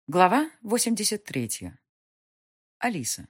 Глава 83. Алиса.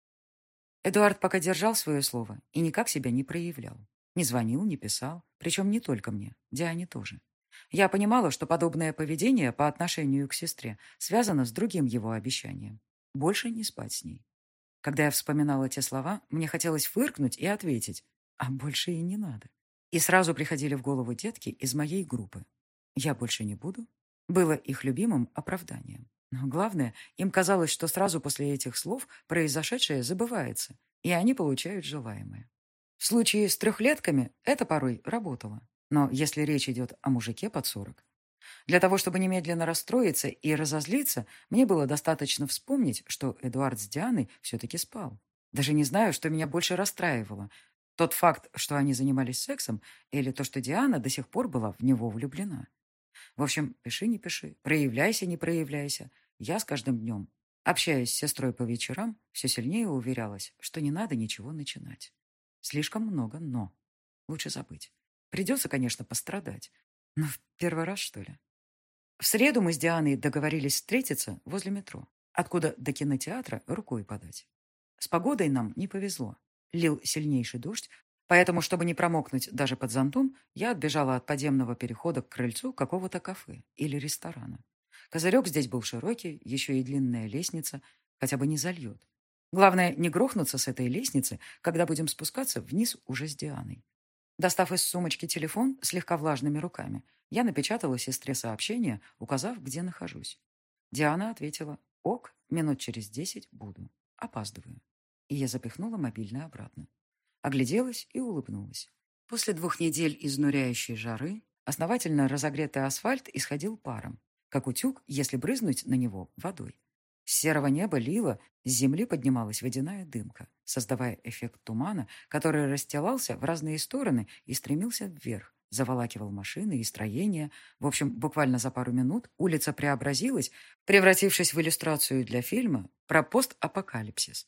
Эдуард пока держал свое слово и никак себя не проявлял. Не звонил, не писал, причем не только мне, Диане тоже. Я понимала, что подобное поведение по отношению к сестре связано с другим его обещанием. Больше не спать с ней. Когда я вспоминала те слова, мне хотелось фыркнуть и ответить, а больше и не надо. И сразу приходили в голову детки из моей группы. «Я больше не буду» было их любимым оправданием. Но главное, им казалось, что сразу после этих слов произошедшее забывается, и они получают желаемое. В случае с трехлетками это порой работало. Но если речь идет о мужике под 40, для того, чтобы немедленно расстроиться и разозлиться, мне было достаточно вспомнить, что Эдуард с Дианой все-таки спал. Даже не знаю, что меня больше расстраивало. Тот факт, что они занимались сексом, или то, что Диана до сих пор была в него влюблена. В общем, пиши, не пиши, проявляйся, не проявляйся. Я с каждым днем, общаясь с сестрой по вечерам, все сильнее уверялась, что не надо ничего начинать. Слишком много «но». Лучше забыть. Придется, конечно, пострадать. Но в первый раз, что ли? В среду мы с Дианой договорились встретиться возле метро, откуда до кинотеатра рукой подать. С погодой нам не повезло. Лил сильнейший дождь, поэтому, чтобы не промокнуть даже под зонтом, я отбежала от подземного перехода к крыльцу какого-то кафе или ресторана. Козырек здесь был широкий, еще и длинная лестница, хотя бы не зальет. Главное, не грохнуться с этой лестницы, когда будем спускаться вниз уже с Дианой. Достав из сумочки телефон слегка влажными руками, я напечатала сестре сообщение, указав, где нахожусь. Диана ответила: «Ок, минут через 10 буду. Опаздываю». И я запихнула мобильный обратно. Огляделась и улыбнулась. После 2 недель изнуряющей жары основательно разогретый асфальт исходил паром, как утюг, если брызнуть на него водой. С серого неба лило, с земли поднималась водяная дымка, создавая эффект тумана, который расстилался в разные стороны и стремился вверх, заволакивал машины и строения. В общем, буквально за пару минут улица преобразилась, превратившись в иллюстрацию для фильма про постапокалипсис.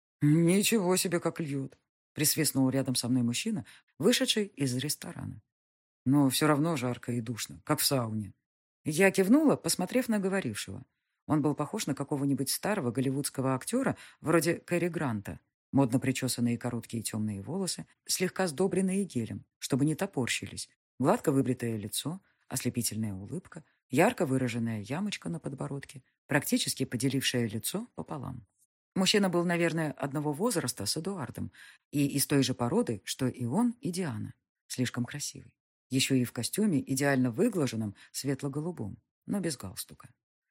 «Ничего себе, как льет!» — присвистнул рядом со мной мужчина, вышедший из ресторана. «Но все равно жарко и душно, как в сауне». Я кивнула, посмотрев на говорившего. Он был похож на какого-нибудь старого голливудского актера, вроде Кэрри Гранта. Модно причесанные короткие темные волосы, слегка сдобренные гелем, чтобы не топорщились, гладко выбритое лицо, ослепительная улыбка, ярко выраженная ямочка на подбородке, практически поделившее лицо пополам. Мужчина был, наверное, одного возраста с Эдуардом и из той же породы, что и он, и Диана. Слишком красивый. Еще и в костюме, идеально выглаженном, светло-голубом, но без галстука.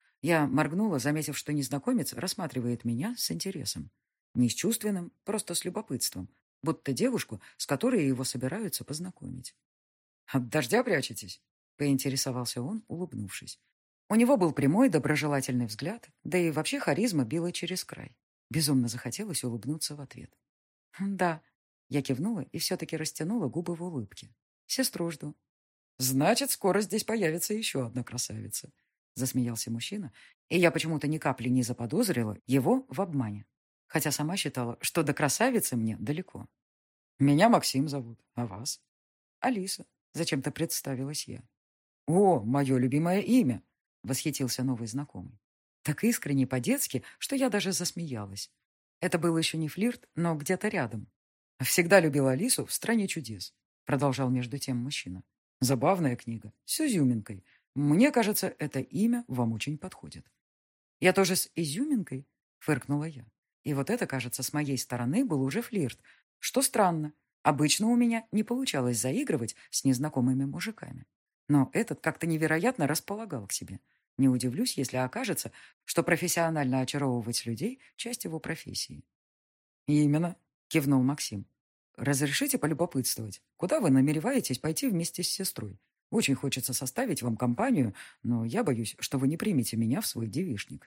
Я моргнула, заметив, что незнакомец рассматривает меня с интересом. Не с чувственным, просто с любопытством, будто девушку, с которой его собираются познакомить. «От дождя прячетесь?» — поинтересовался он, улыбнувшись. У него был прямой, доброжелательный взгляд, да и вообще харизма била через край. Безумно захотелось улыбнуться в ответ. «Да», — я кивнула и все-таки растянула губы в улыбке. «Сестру жду». «Значит, скоро здесь появится еще одна красавица», — засмеялся мужчина, и я почему-то ни капли не заподозрила его в обмане, хотя сама считала, что до красавицы мне далеко. «Меня Максим зовут, а вас?» «Алиса», — зачем-то представилась я. «О, мое любимое имя!» — восхитился новый знакомый. Так искренне по-детски, что я даже засмеялась. Это был еще не флирт, но где-то рядом. «Всегда любил Алису в «Стране чудес», — продолжал между тем мужчина. «Забавная книга, с изюминкой. Мне кажется, это имя вам очень подходит». «Я тоже с изюминкой?» — фыркнула я. И вот это, кажется, с моей стороны был уже флирт. Что странно. Обычно у меня не получалось заигрывать с незнакомыми мужиками. Но этот как-то невероятно располагал к себе. Не удивлюсь, если окажется, что профессионально очаровывать людей — часть его профессии. «Именно», — кивнул Максим. «Разрешите полюбопытствовать, куда вы намереваетесь пойти вместе с сестрой? Очень хочется составить вам компанию, но я боюсь, что вы не примете меня в свой девичник».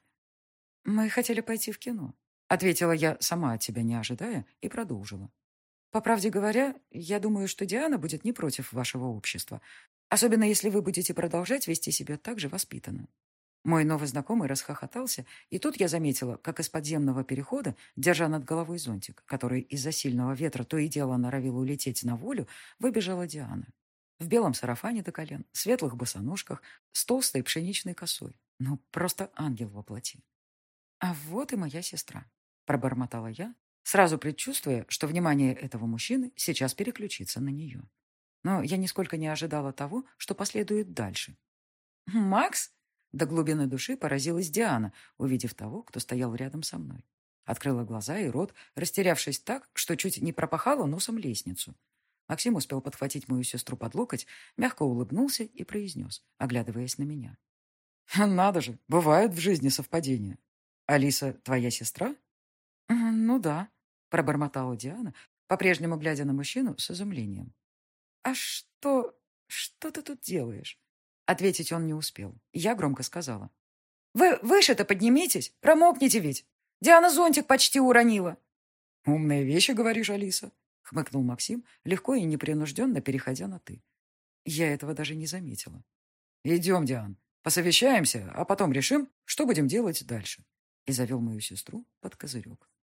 «Мы хотели пойти в кино», — ответила я, сама от себя не ожидая, и продолжила. «По правде говоря, я думаю, что Диана будет не против вашего общества, особенно если вы будете продолжать вести себя так же воспитанно». Мой новый знакомый расхохотался, и тут я заметила, как из подземного перехода, держа над головой зонтик, который из-за сильного ветра то и дело норовил улететь на волю, выбежала Диана. В белом сарафане до колен, светлых босоножках, с толстой пшеничной косой. Ну, просто ангел во плоти. А вот и моя сестра, пробормотала я, сразу предчувствуя, что внимание этого мужчины сейчас переключится на нее. Но я нисколько не ожидала того, что последует дальше. «Макс?» До глубины души поразилась Диана, увидев того, кто стоял рядом со мной. Открыла глаза и рот, растерявшись так, что чуть не пропахала носом лестницу. Максим успел подхватить мою сестру под локоть, мягко улыбнулся и произнес, оглядываясь на меня. «Надо же, бывают в жизни совпадения. Алиса твоя сестра?» «Ну да», — пробормотала Диана, по-прежнему глядя на мужчину с изумлением. «А что... что ты тут делаешь?» Ответить он не успел. Я громко сказала. «Вы выше-то поднимитесь, промокнете ведь. Диана зонтик почти уронила». «Умные вещи, говоришь, Алиса», — хмыкнул Максим, легко и непринужденно переходя на «ты». Я этого даже не заметила. «Идем, Диан, посовещаемся, а потом решим, что будем делать дальше», и завел мою сестру под козырек.